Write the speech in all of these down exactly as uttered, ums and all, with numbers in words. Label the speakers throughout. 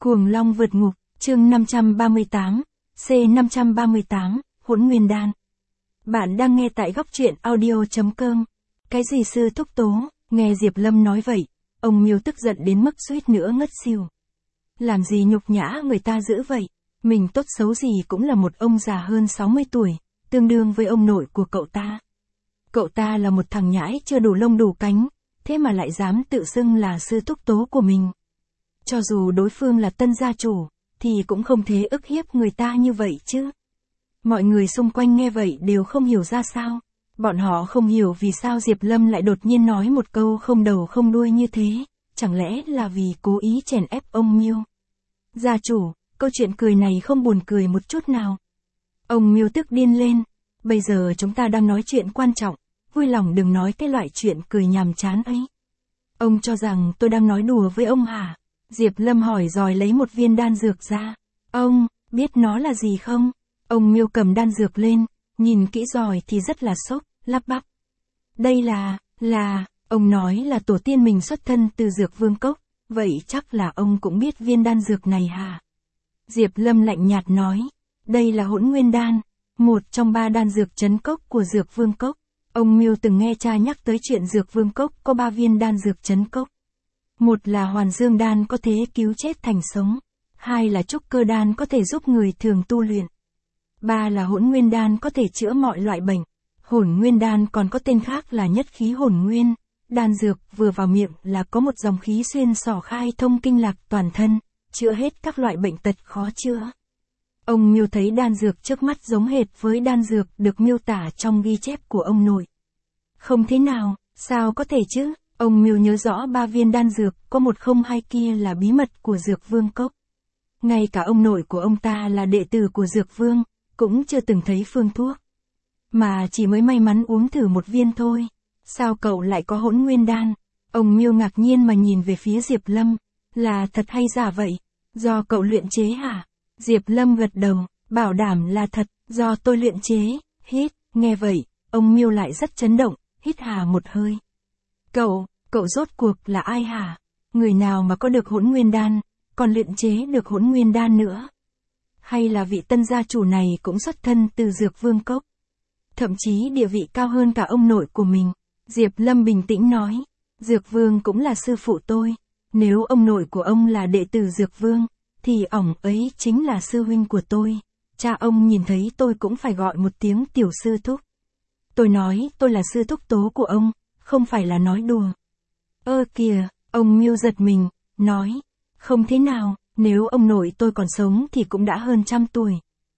Speaker 1: Cuồng Long vượt ngục, chương năm trăm ba mươi tám, C năm trăm ba mươi tám, Hỗn Nguyên Đan. Bạn đang nghe tại góc truyện audio chấm com. Cái gì sư thúc tố, nghe Diệp Lâm nói vậy, ông Miêu tức giận đến mức suýt nữa ngất xỉu. Làm gì nhục nhã người ta dữ vậy, mình tốt xấu gì cũng là một ông già hơn sáu mươi tuổi, tương đương với ông nội của cậu ta. Cậu ta là một thằng nhãi chưa đủ lông đủ cánh, thế mà lại dám tự xưng là sư thúc tố của mình. Cho dù đối phương là tân gia chủ, thì cũng không thể ức hiếp người ta như vậy chứ. Mọi người xung quanh nghe vậy đều không hiểu ra sao. Bọn họ không hiểu vì sao Diệp Lâm lại đột nhiên nói một câu không đầu không đuôi như thế, chẳng lẽ là vì cố ý chèn ép ông Miêu. Gia chủ, câu chuyện cười này không buồn cười một chút nào. Ông Miêu tức điên lên, bây giờ chúng ta đang nói chuyện quan trọng, vui lòng đừng nói cái loại chuyện cười nhàm chán ấy. Ông cho rằng tôi đang nói đùa với ông hả? Diệp Lâm hỏi rồi lấy một viên đan dược ra. Ông, biết nó là gì không? Ông Miêu cầm đan dược lên, nhìn kỹ rồi thì rất là sốc, lắp bắp. Đây là, là, ông nói là tổ tiên mình xuất thân từ Dược Vương Cốc, vậy chắc là ông cũng biết viên đan dược này hả? Diệp Lâm lạnh nhạt nói, đây là Hỗn Nguyên Đan, một trong ba đan dược trấn cốc của Dược Vương Cốc. Ông Miêu từng nghe cha nhắc tới chuyện Dược Vương Cốc có ba viên đan dược trấn cốc. Một là Hoàn Dương Đan có thể cứu chết thành sống, hai là Trúc Cơ Đan có thể giúp người thường tu luyện, ba là Hỗn Nguyên Đan có thể chữa mọi loại bệnh. Hỗn Nguyên Đan còn có tên khác là Nhất Khí Hỗn Nguyên, đan dược vừa vào miệng là có một dòng khí xuyên xỏ khai thông kinh lạc toàn thân, chữa hết các loại bệnh tật khó chữa. Ông Miêu thấy đan dược trước mắt giống hệt với đan dược được miêu tả trong ghi chép của ông nội. Không thế nào, sao có thể chứ? Ông Miêu nhớ rõ ba viên đan dược có một không hai kia là bí mật của Dược Vương Cốc. Ngay cả ông nội của ông ta là đệ tử của Dược Vương, cũng chưa từng thấy phương thuốc. Mà chỉ mới may mắn uống thử một viên thôi. Sao cậu lại có Hỗn Nguyên Đan? Ông Miêu ngạc nhiên mà nhìn về phía Diệp Lâm. Là thật hay giả vậy? Do cậu luyện chế hả? Diệp Lâm gật đầu, bảo đảm là thật, do tôi luyện chế. Hít, nghe vậy, ông Miêu lại rất chấn động, hít hà một hơi. Cậu, cậu rốt cuộc là ai hả? Người nào mà có được Hỗn Nguyên Đan, còn luyện chế được Hỗn Nguyên Đan nữa? Hay là vị tân gia chủ này cũng xuất thân từ Dược Vương Cốc? Thậm chí địa vị cao hơn cả ông nội của mình. Diệp Lâm bình tĩnh nói, Dược Vương cũng là sư phụ tôi. Nếu ông nội của ông là đệ tử Dược Vương, thì ổng ấy chính là sư huynh của tôi. Cha ông nhìn thấy tôi cũng phải gọi một tiếng tiểu sư thúc. Tôi nói tôi là sư thúc tố của ông, không phải là nói đùa. Ơ kìa, ông Miêu giật mình, nói, không thế nào, nếu ông nội tôi còn sống thì cũng đã hơn trăm tuổi.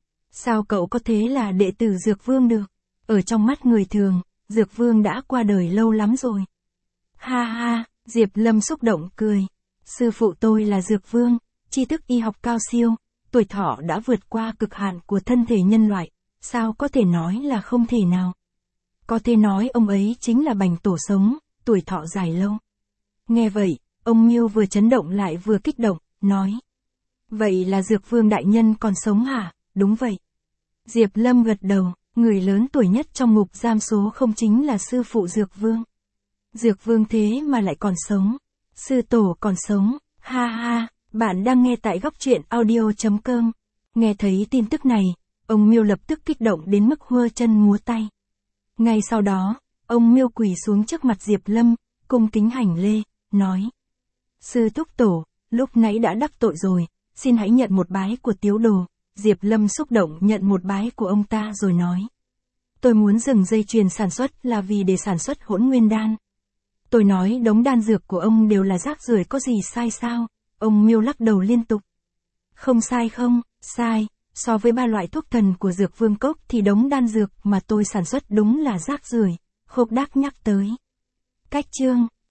Speaker 1: Sao cậu có thế là đệ tử Dược Vương được? Ở trong mắt người thường, Dược Vương đã qua đời lâu lắm rồi. Ha ha, Diệp Lâm xúc động cười. Sư phụ tôi là Dược Vương, tri thức y học cao siêu, tuổi thọ đã vượt qua cực hạn của thân thể nhân loại, sao có thể nói là không thể nào? Có thể nói ông ấy chính là bành tổ sống, tuổi thọ dài lâu. Nghe vậy, ông Miêu vừa chấn động lại vừa kích động, nói. Vậy là Dược Vương đại nhân còn sống hả? Đúng vậy. Diệp Lâm gật đầu, người lớn tuổi nhất trong ngục giam số không chính là sư phụ Dược Vương. Dược Vương thế mà lại còn sống. Sư tổ còn sống, ha ha, bạn đang nghe tại góc truyện audio chấm com. Nghe thấy tin tức này, ông Miêu lập tức kích động đến mức hơ chân múa tay. Ngay sau đó, ông Miêu quỳ xuống trước mặt Diệp Lâm, cung kính hành lễ, nói. Sư thúc tổ, lúc nãy đã đắc tội rồi, xin hãy nhận một bái của Tiếu Đồ. Diệp Lâm xúc động nhận một bái của ông ta rồi nói. Tôi muốn dừng dây chuyền sản xuất là vì để sản xuất Hỗn Nguyên Đan. Tôi nói đống đan dược của ông đều là rác rưởi có gì sai sao? Ông Miêu lắc đầu liên tục. Không sai không, sai, so với ba loại thuốc thần của Dược Vương Cốc thì đống đan dược mà tôi sản xuất đúng là rác rưởi. Khúc Đắc nhắc tới. Cách chương,